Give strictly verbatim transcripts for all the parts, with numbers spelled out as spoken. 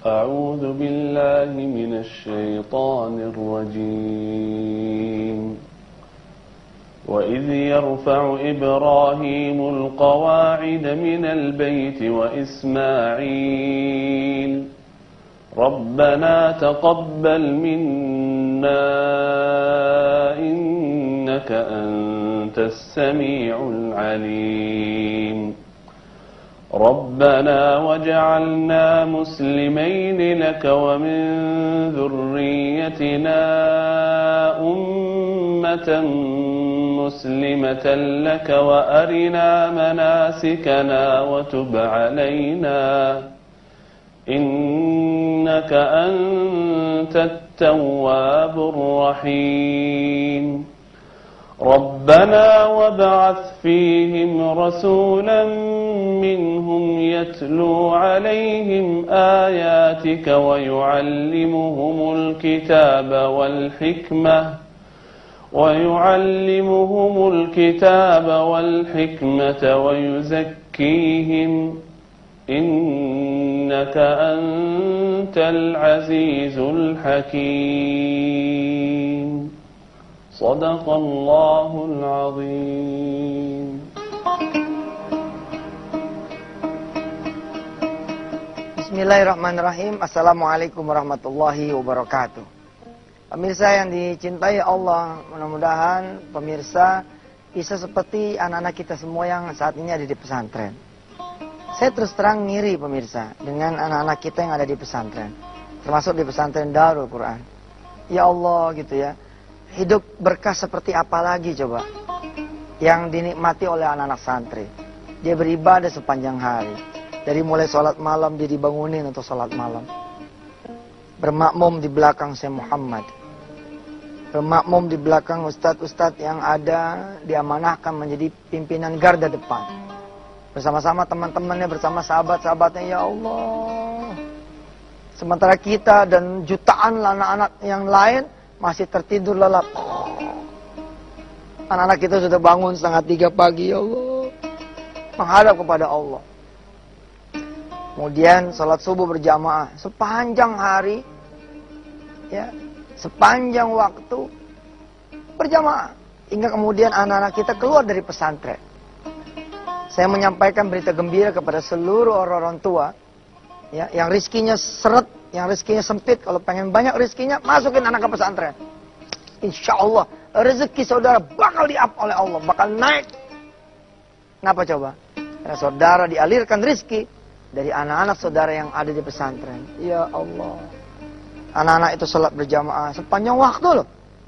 أعوذ بالله من الشيطان الرجيم وإذ يرفع إبراهيم القواعد من البيت وإسماعيل ربنا تقبل منا إنك أنت السميع العليم ربنا واجعلنا مسلمين لك ومن ذريتنا أمة مسلمة لك وأرنا مناسكنا وتب علينا إنك أنت التواب الرحيم ربنا وابعث فيهم رسولا منهم يتلو عليهم آياتك ويعلمهم الكتاب والحكمة ويعلمهم الكتاب والحكمة ويزكيهم إنك أنت العزيز الحكيم صدق الله العظيم. Bismillahirrahmanirrahim. Assalamualaikum warahmatullahi wabarakatuh. Pemirsa yang dicintai Allah, mudah-mudahan pemirsa bisa seperti anak-anak kita semua yang saat ini ada di pesantren. Saya terus terang ngiri pemirsa dengan anak-anak kita yang ada di pesantren, termasuk di pesantren Darul Quran. Ya Allah gitu ya, hidup berkah seperti apa lagi coba yang dinikmati oleh anak-anak santri. Dia beribadah sepanjang hari, dari mulai sholat malam dia dibangunin untuk sholat malam, bermakmum di belakang Syekh Muhammad, bermakmum di belakang ustadz-ustadz yang ada diamanahkan menjadi pimpinan garda depan, bersama-sama teman-temannya, bersama sahabat-sahabatnya. Ya Allah, sementara kita dan jutaan anak-anak yang lain masih tertidur lelap. Anak-anak kita sudah bangun setengah tiga pagi, ya Allah, menghadap kepada Allah. Kemudian sholat subuh berjamaah sepanjang hari, ya, sepanjang waktu berjamaah, hingga kemudian anak-anak kita keluar dari pesantren. Saya menyampaikan berita gembira kepada seluruh orang-orang tua, ya, yang rizkinya seret, yang rizkinya sempit. Kalau pengen banyak rizkinya, masukin anak ke pesantren. Insya Allah rezeki saudara bakal di-up oleh Allah, bakal naik. Kenapa coba? Karena saudara dialirkan rizki dari anak-anak saudara yang ada di pesantren. Ya Allah, anak-anak itu sholat berjamaah sepanjang waktu loh.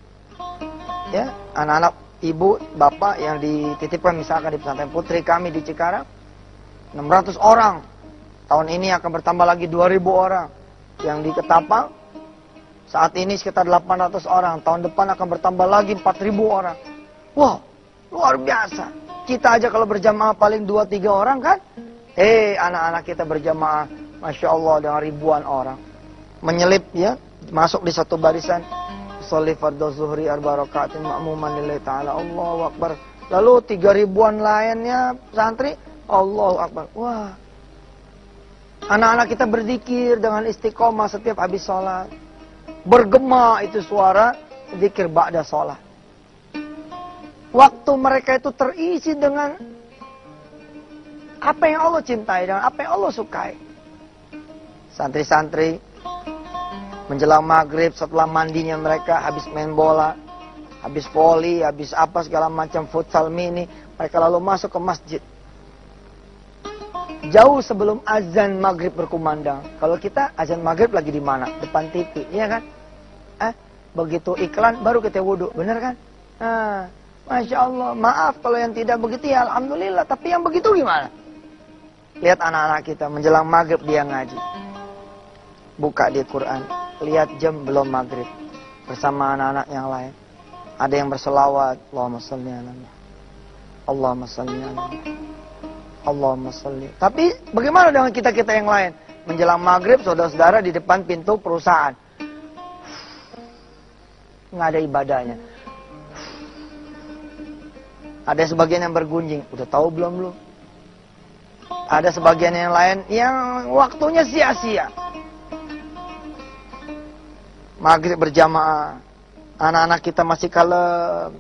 Ya, anak-anak ibu, bapak yang dititipkan misalkan di pesantren putri kami di Cikarang, enam ratus orang. Tahun ini akan bertambah lagi dua ribu orang. Yang di Ketapang saat ini sekitar delapan ratus orang. Tahun depan akan bertambah lagi empat ribu orang. Wah, luar biasa. Kita aja kalau berjamaah paling dua tiga orang kan. Eh, anak-anak kita berjamaah, Masya Allah, dengan ribuan orang. Menyelip ya, masuk di satu barisan. Sholli fardhu zuhri arba rakaatin ma'muman lillahi ta'ala, Allahu Akbar. Lalu tiga ribuan lainnya santri, Allahu Akbar. Wah, anak-anak kita berzikir dengan istiqomah setiap habis sholat. Bergema itu suara zikir ba'da sholat. Waktu mereka itu terisi dengan apa yang Allah cintai, dengan apa yang Allah sukai. Santri-santri menjelang maghrib setelah mandinya mereka, habis main bola, habis voli, habis apa segala macam futsal mini, mereka lalu masuk ke masjid. Jauh sebelum azan maghrib berkumandang. Kalau kita azan maghrib lagi di mana? Depan T V, iya kan? Eh, begitu iklan baru kita wudhu, bener kan? Nah, Masya Allah, maaf kalau yang tidak begitu ya Alhamdulillah, tapi yang begitu gimana? Lihat anak-anak kita menjelang maghrib dia ngaji, buka di Quran, lihat jam belum maghrib, bersama anak-anak yang lain. Ada yang berselawat, Allahumma sholli ala Muhammad, Allahumma sholli ala Muhammad, Allahumma sholli. Tapi bagaimana dengan kita-kita yang lain? Menjelang maghrib saudara-saudara di depan pintu perusahaan, nggak ada ibadahnya. Ada sebagian yang bergunjing, udah tahu belum lu? Ada sebagian yang lain yang waktunya sia-sia. maghrib berjamaah, anak-anak kita masih kalem.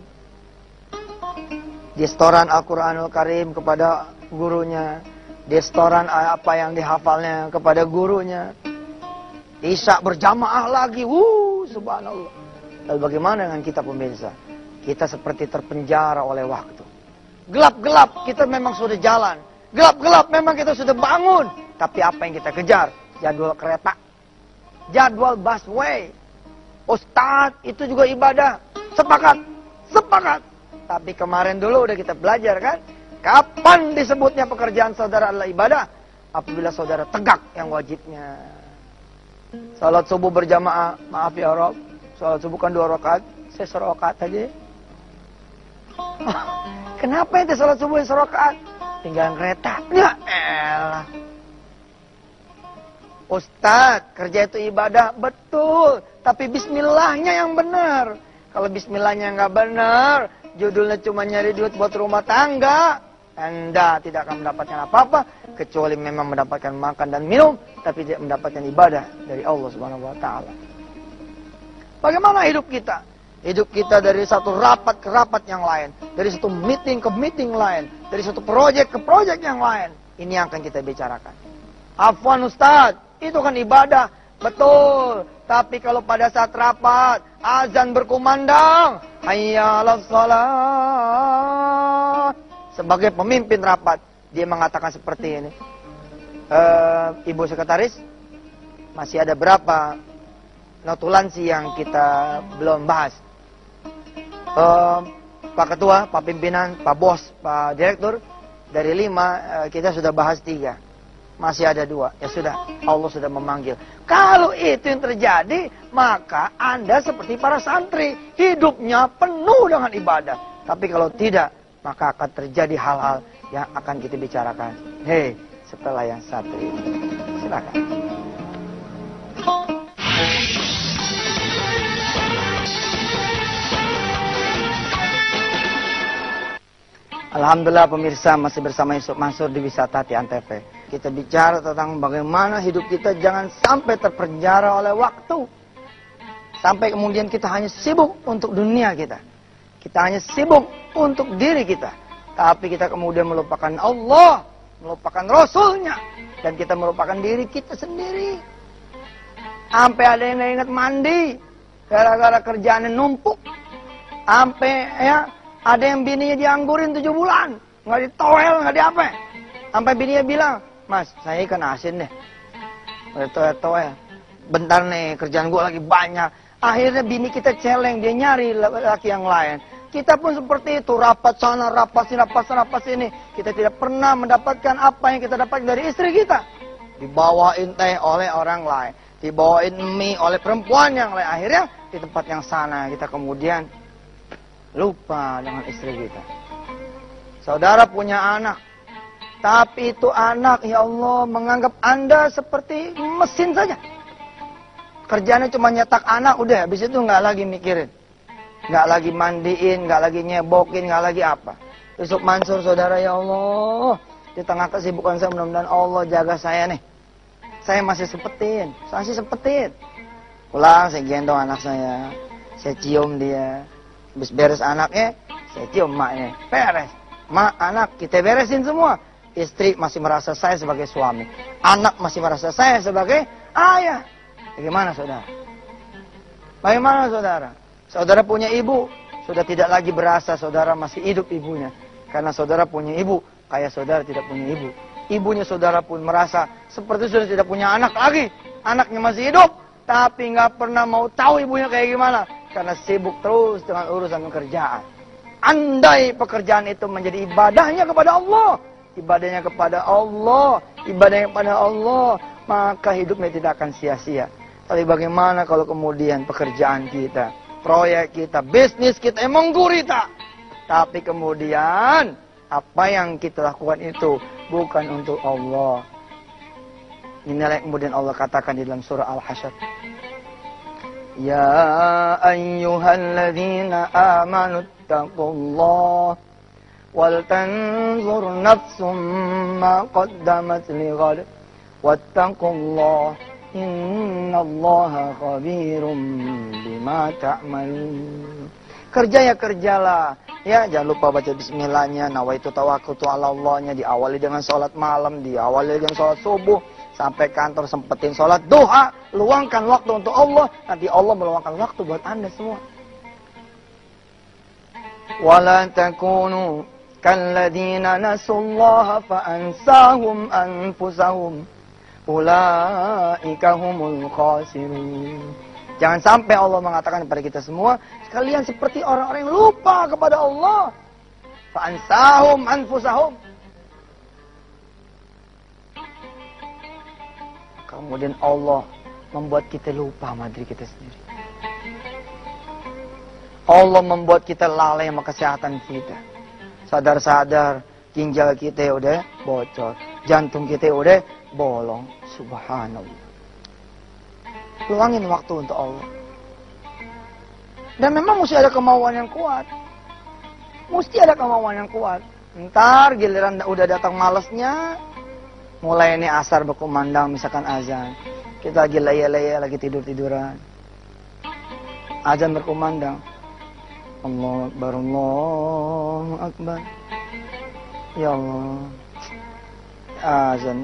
Di setoran Al-Quranul Karim kepada gurunya, di setoran apa yang dihafalnya kepada gurunya. Isya berjamaah lagi, wuh, subhanallah. Lalu bagaimana dengan kita pemirsa? Kita seperti terpenjara oleh waktu. Gelap-gelap kita memang sudah jalan, gelap-gelap memang kita sudah bangun. Tapi apa yang kita kejar? Jadwal kereta, jadwal busway. Ustadz, itu juga ibadah. Sepakat, sepakat. Tapi kemarin dulu udah kita belajar kan, kapan disebutnya pekerjaan saudara adalah ibadah? Apabila saudara tegak yang wajibnya. Salat subuh berjamaah, maaf ya Rob, salat subuh kan dua rakaat, saya serakaat aja. Kenapa itu salat subuh yang serakaat? Tinggalan kereta. Ya elah. Ustadz, kerja itu ibadah, betul. Tapi bismillahnya yang benar. Kalau bismillahnya nggak benar, judulnya cuma nyari duit buat rumah tangga, Anda tidak akan mendapatkan apa-apa kecuali memang mendapatkan makan dan minum, tapi tidak mendapatkan ibadah dari Allah Subhanahu wa taala. Bagaimana hidup kita? Hidup kita dari satu rapat ke rapat yang lain, dari satu meeting ke meeting lain, dari satu proyek ke proyek yang lain. Ini yang akan kita bicarakan. Afwan Ustaz, itu kan ibadah, betul. Tapi kalau pada saat rapat, azan berkumandang, hayya 'alas shalah. Sebagai pemimpin rapat, dia mengatakan seperti ini. E, Ibu Sekretaris, masih ada berapa notulansi yang kita belum bahas? E, Pak Ketua, Pak Pimpinan, Pak Bos, Pak Direktur, dari lima e, kita sudah bahas tiga. Masih ada dua, ya sudah, Allah sudah memanggil. Kalau itu yang terjadi, maka Anda seperti para santri, hidupnya penuh dengan ibadah. Tapi kalau tidak, maka akan terjadi hal-hal yang akan kita bicarakan. Hei, setelah yang satu ini. Silakan. Alhamdulillah pemirsa, masih bersama Yusuf Mansur di Wisata Hati Antv. Kita bicara tentang bagaimana hidup kita jangan sampai terpenjara oleh waktu. Sampai kemudian kita hanya sibuk untuk dunia kita. Kita hanya sibuk untuk diri kita. Tapi kita kemudian melupakan Allah, melupakan Rasulnya. Dan kita melupakan diri kita sendiri. Sampai ada yang gak ingat mandi, gara-gara kerjaannya numpuk. Sampai ya, ada yang bininya dianggurin tujuh bulan. Nggak ditoel, nggak diapa. Sampai bininya bilang, Mas, saya ikan asin deh. Nggak ditoel-toel. Bentar nih, kerjaan gue lagi banyak. Akhirnya bini kita celeng, dia nyari laki yang lain. Kita pun seperti itu, rapat sana, rapat sini, rapat sana, rapat sini. Kita tidak pernah mendapatkan apa yang kita dapat dari istri kita. Dibawain teh oleh orang lain. Dibawain mie oleh perempuan yang lain. Akhirnya di tempat yang sana, kita kemudian lupa dengan istri kita. Saudara punya anak, tapi itu anak, ya Allah, menganggap Anda seperti mesin saja. Kerjanya cuma nyetak anak, udah, habis itu nggak lagi mikirin. Nggak lagi mandiin, nggak lagi nyebokin, nggak lagi apa. Yusuf Mansur, saudara, ya Allah, di tengah kesibukan saya, mudah-mudahan Allah jaga saya nih. Saya masih sempetin, saya masih sempetin. Pulang, saya gendong anak saya, saya cium dia. Habis beres anaknya, saya cium maknya. Beres. Mak, anak, kita beresin semua. Istri masih merasa saya sebagai suami. Anak masih merasa saya sebagai ayah. Bagaimana saudara? Bagaimana saudara? Saudara punya ibu, sudah tidak lagi berasa saudara masih hidup ibunya. Karena saudara punya ibu, kayak saudara tidak punya ibu. Ibunya saudara pun merasa seperti sudah tidak punya anak lagi. Anaknya masih hidup, tapi nggak pernah mau tahu ibunya kayak gimana. Karena sibuk terus dengan urusan pekerjaan. Andai pekerjaan itu menjadi ibadahnya kepada Allah, ibadahnya kepada Allah, ibadahnya kepada Allah, maka hidupnya tidak akan sia-sia. Tapi bagaimana kalau kemudian pekerjaan kita, proyek kita, bisnis kita emang gurita, tapi kemudian apa yang kita lakukan itu bukan untuk Allah. Inilah yang kemudian Allah katakan di dalam surah Al-Hasyr. Ya ayyuhalladzina amanu taqullaha wal tanzur nafsum ma qaddamat lighad wattaqullaha إن innallaha khabirum bima ta'malun. Kerja ya kerjalah. Ya, jangan lupa baca bismillahnya, nawaitu tawakkaltu 'ala Allahnya, diawali dengan sholat malam, diawali dengan sholat subuh, sampai kantor sempetin sholat duha, luangkan waktu untuk Allah, nanti Allah meluangkan waktu buat Anda semua. Wala takunu kalladzina nasullaha fa'ansahum anfusahum ulaika humul khasirun. Jangan sampai Allah mengatakan kepada kita semua, kalian seperti orang-orang yang lupa kepada Allah. Fa'ansahum anfusahum. Kemudian Allah membuat kita lupa sama diri kita sendiri. Allah membuat kita lalai sama kesehatan kita. Sadar-sadar ginjal kita udah bocor, jantung kita udah bolong. Subhanallah. Luangin waktu untuk Allah. Dan memang mesti ada kemauan yang kuat. Mesti ada kemauan yang kuat. Ntar giliran udah datang malesnya, mulai ini asar berkumandang, misalkan azan. Kita lagi laya-laya, lagi tidur-tiduran. Azan berkumandang. Allah Akbar, Allahu Akbar. Ya Allah. Azan.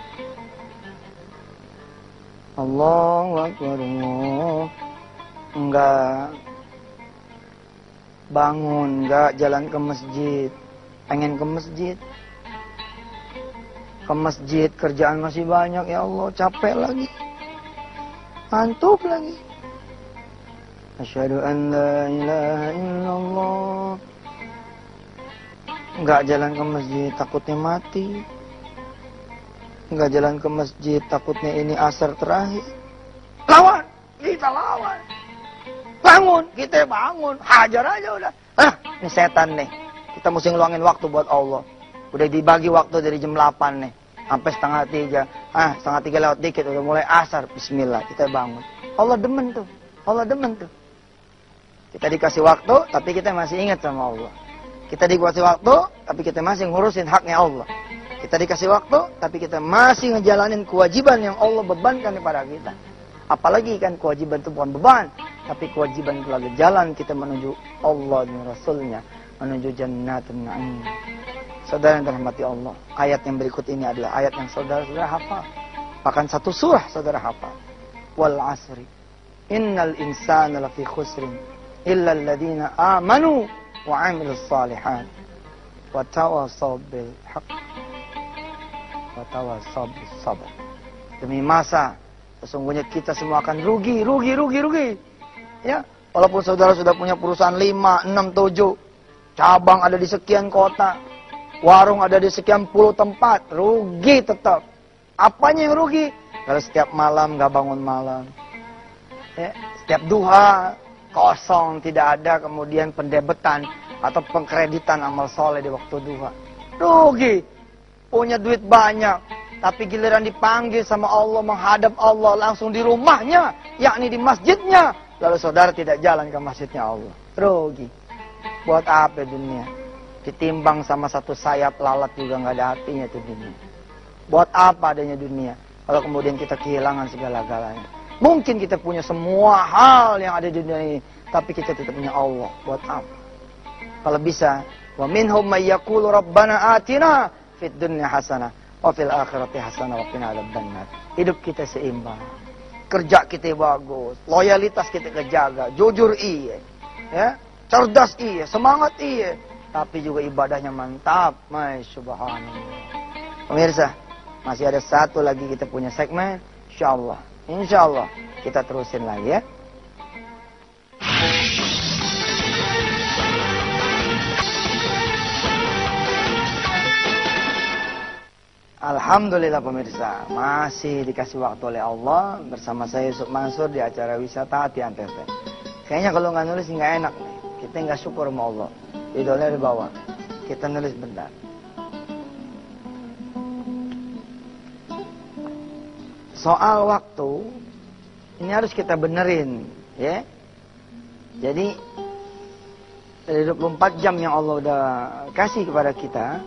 Allahu Akbar, Allah. Enggak bangun, enggak jalan ke masjid. Pengen ke masjid. Ke masjid, kerjaan masih banyak, ya Allah, capek lagi. Ngantuk lagi. Asyhadu an la ilaha illallah. Enggak jalan ke masjid, takutnya mati. Enggak jalan ke masjid, takutnya ini asar terakhir. Lawan, kita lawan. Bangun, kita bangun. Hajar aja udah. Ah, ini setan nih. Kita mesti ngeluangin waktu buat Allah. Udah dibagi waktu dari jam delapan nih. Sampai setengah tiga. Ah, setengah tiga lewat dikit. Udah mulai asar. Bismillah, kita bangun. Allah demen tuh. Allah demen tuh. Kita dikasih waktu, tapi kita masih ingat sama Allah. Kita dikasih waktu, tapi kita masih ngurusin haknya Allah. Kita dikasih waktu, tapi kita masih ngejalanin kewajiban yang Allah bebankan kepada kita. Apalagi kan kewajiban itu bukan beban, tapi kewajiban itu lagi jalan kita menuju Allah dan Rasulnya, menuju Jannatun Na'im. Saudara yang dirahmati Allah, ayat yang berikut ini adalah ayat yang saudara-saudara hafal. Bahkan satu surah saudara hafal. Wal asri, innal insana lafi khusrin, illa alladhina amanu wa amilus salihat wa tawasaw bil haqq wa tawasaw bis sabr. Demi masa sesungguhnya kita semua akan rugi, rugi, rugi, rugi. Ya, walaupun saudara sudah punya perusahaan lima, enam, tujuh, cabang ada di sekian kota, warung ada di sekian puluh tempat, rugi tetap. Apanya yang rugi? Kalau setiap malam nggak bangun malam, ya, setiap duha kosong, tidak ada kemudian pendebetan atau pengkreditan amal soleh di waktu duha. Rugi. Punya duit banyak, tapi giliran dipanggil sama Allah, menghadap Allah langsung di rumahnya, yakni di masjidnya, lalu saudara tidak jalan ke masjidnya Allah. Rugi. Buat apa dunia? Ditimbang sama satu sayap lalat juga nggak ada artinya itu dunia. Buat apa adanya dunia kalau kemudian kita kehilangan segala-galanya? Mungkin kita punya semua hal yang ada di dunia ini, tapi kita tidak punya Allah. Buat apa? Kalau bisa, wa minhum may yaqulu rabbana atina fid dunya hasanah wa fil akhirati hasanah wa qina adzabannar. Hidup kita seimbang. Kerja kita bagus, loyalitas kita kejaga, jujur iya. Ya, cerdas iya, semangat iya, tapi juga ibadahnya mantap. Masyaallah. Pemirsa, masih ada satu lagi kita punya segmen, insyaallah. InsyaAllah kita terusin lagi ya. Alhamdulillah pemirsa, masih dikasih waktu oleh Allah bersama saya Yusuf Mansur di acara wisata Hati Antv. Kayaknya kalau nggak nulis nggak enak nih. Kita nggak syukur sama Allah. Idolnya di bawah. Kita nulis bentar. Soal waktu ini harus kita benerin, ya. Jadi dari dua puluh empat jam yang Allah udah kasih kepada kita,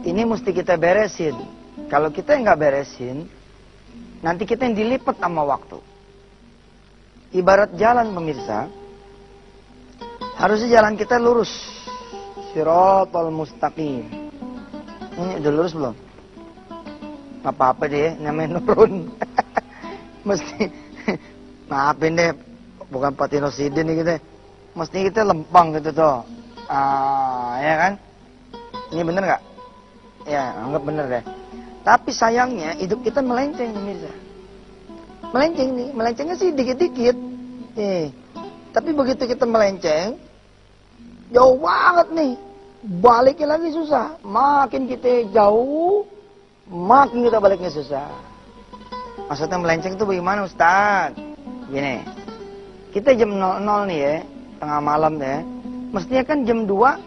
Ini mesti kita beresin. Kalau kita nggak beresin, nanti kita yang dilipat sama waktu. Ibarat jalan pemirsa, harusnya jalan kita lurus. Shiratal mustaqim. Ini udah lurus belum? Apa-apa deh, namanya nurun. Mesti, maafin deh, bukan patinosidin nih kita. Mesti kita lempang gitu tuh. Ah, ya kan? Ini bener nggak? Ya, anggap bener deh. Tapi sayangnya hidup kita melenceng pemirsa. Melenceng nih, melencengnya sih dikit-dikit. Nih. Tapi begitu kita melenceng, jauh banget nih. Baliknya lagi susah. Makin kita jauh, makin kita baliknya susah. Maksudnya melenceng itu bagaimana Ustaz? Gini, kita jam nol nol nih ya, tengah malam ya. Mestinya kan jam dua.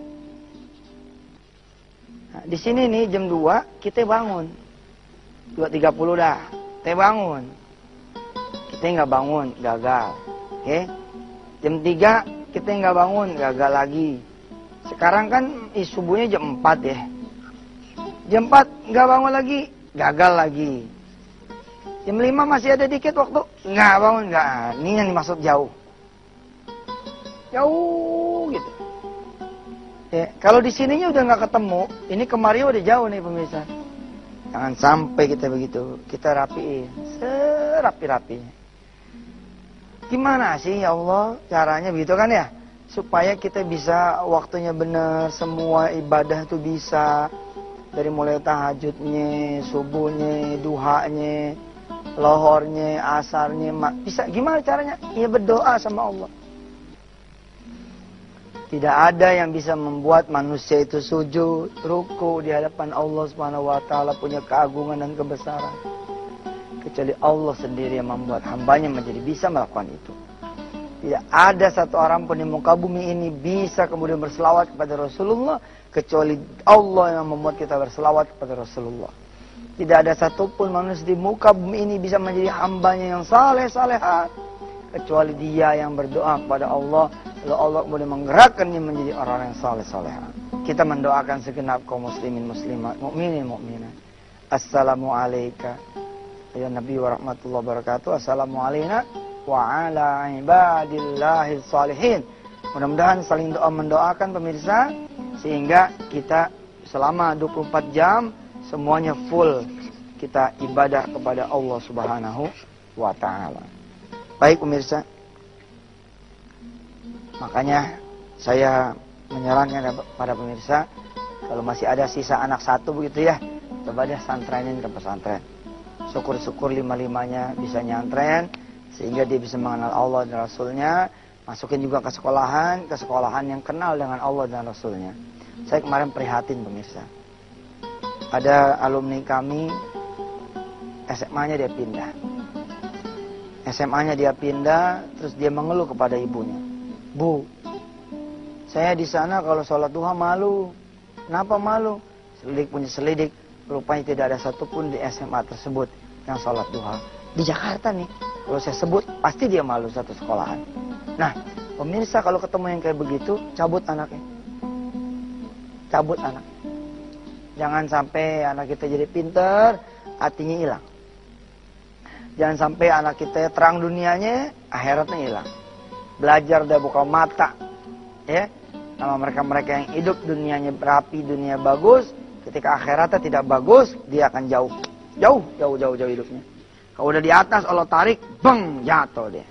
Nah, di sini nih jam dua kita bangun. dua tiga puluh dah. Kita bangun. Kita nggak bangun, gagal. Oke. Okay? Jam tiga kita nggak bangun, gagal lagi. Sekarang kan eh, subuhnya jam empat ya. Jam empat nggak bangun lagi, gagal lagi. Jam lima masih ada dikit waktu, nggak bangun, nggak. Ini yang dimaksud jauh. Jauh gitu. Ya, kalau di sininya udah nggak ketemu, ini kemarin udah jauh nih pemirsa. Jangan sampai kita begitu, kita rapiin, serapi-rapinya. Gimana sih ya Allah caranya begitu kan ya? Supaya kita bisa waktunya benar, semua ibadah tuh bisa. Dari mulai tahajudnya, subuhnya, duhanya, lohornya, asarnya, bisa. Gimana caranya? Ya berdoa sama Allah. Tidak ada yang bisa membuat manusia itu sujud, ruku di hadapan Allah Subhanahu wa taala, punya keagungan dan kebesaran. Kecuali Allah sendiri yang membuat hambanya menjadi bisa melakukan itu. Tidak ada satu orang pun di muka bumi ini bisa kemudian berselawat kepada Rasulullah, kecuali Allah yang membuat kita berselawat kepada Rasulullah. Tidak ada satupun manusia di muka bumi ini bisa menjadi hambanya yang saleh salehat, kecuali dia yang berdoa kepada Allah, lalu Allah kemudian menggerakkannya menjadi orang yang saleh salehat. Kita mendoakan segenap kaum muslimin muslimat, mukminin mukminat. Assalamu alayka ya Nabi wa rahmatullahi wabarakatuh. Assalamu alayna wa ala ibadillahis salihin. Mudah-mudahan saling doa mendoakan pemirsa, sehingga kita selama dua puluh empat jam semuanya full kita ibadah kepada Allah Subhanahu wa taala. Baik pemirsa, makanya saya menyarankan pada pemirsa, kalau masih ada sisa anak satu begitu ya, coba deh santrainin ke pesantren. Syukur-syukur lima-limanya bisa nyantren, sehingga dia bisa mengenal Allah dan Rasulnya. Masukin juga ke sekolahan, ke sekolahan yang kenal dengan Allah dan Rasulnya. Saya kemarin prihatin pemirsa. Ada alumni kami, S M A-nya dia pindah. S M A-nya dia pindah, terus dia mengeluh kepada ibunya. Bu, saya di sana kalau sholat duha malu. Kenapa malu? Selidik punya selidik, rupanya tidak ada satupun di S M A tersebut yang sholat duha. Di Jakarta nih, kalau saya sebut, pasti dia malu satu sekolahan. Nah, pemirsa kalau ketemu yang kayak begitu, cabut anaknya. Cabut anak. Jangan sampai anak kita jadi pinter, hatinya hilang. Jangan sampai anak kita terang dunianya, akhiratnya hilang. Belajar dan buka mata. Ya, sama mereka-mereka yang hidup dunianya berapi, dunia bagus, ketika akhiratnya tidak bagus, dia akan jauh. Jauh, jauh, jauh, jauh hidupnya. Kalau udah di atas, Allah tarik, beng, jatuh dia.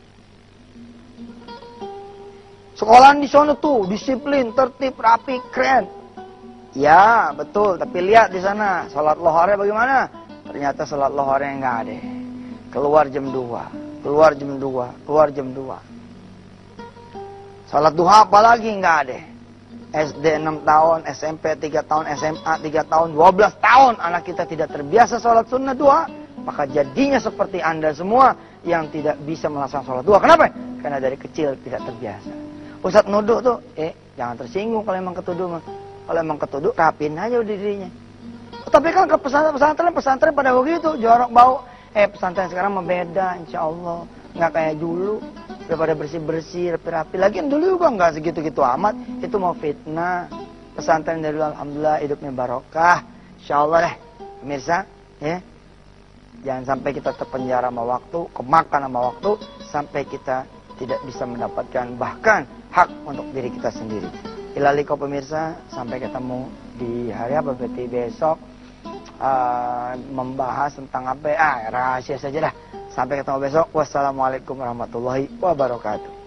Sekolahan di sana tuh, disiplin, tertib, rapi, keren. Ya, betul. Tapi lihat di sana, sholat lohornya bagaimana? Ternyata sholat lohornya nggak ada. Keluar jam dua, keluar jam dua, keluar jam dua. Sholat duha apalagi nggak ada. S D enam tahun, S M P tiga tahun, S M A tiga tahun, dua belas tahun anak kita tidak terbiasa sholat sunnah duha, maka jadinya seperti Anda semua yang tidak bisa melaksanakan sholat duha. Kenapa? Karena dari kecil tidak terbiasa. Ustaz nuduh tuh, eh jangan tersinggung kalau emang ketuduh mah. Kalau emang ketuduh, rapin aja dirinya. Oh, tapi kan ke pesantren-pesantren, pesantren pada begitu, jorok bau. Eh pesantren sekarang mah beda, insya Allah. Nggak kayak dulu, daripada bersih-bersih, rapi-rapi. Lagian dulu juga nggak segitu-gitu amat, itu mau fitnah. pesantren Darul Alhamdulillah hidupnya barokah. Insyaallah deh pemirsa, ya. Jangan sampai kita terpenjara sama waktu, kemakan sama waktu, sampai kita tidak bisa mendapatkan bahkan hak untuk diri kita sendiri. Ilaliko pemirsa, sampai ketemu di hari apa berarti besok, uh, membahas tentang apa? Ah, rahasia saja dah. Sampai ketemu besok. Wassalamualaikum warahmatullahi wabarakatuh.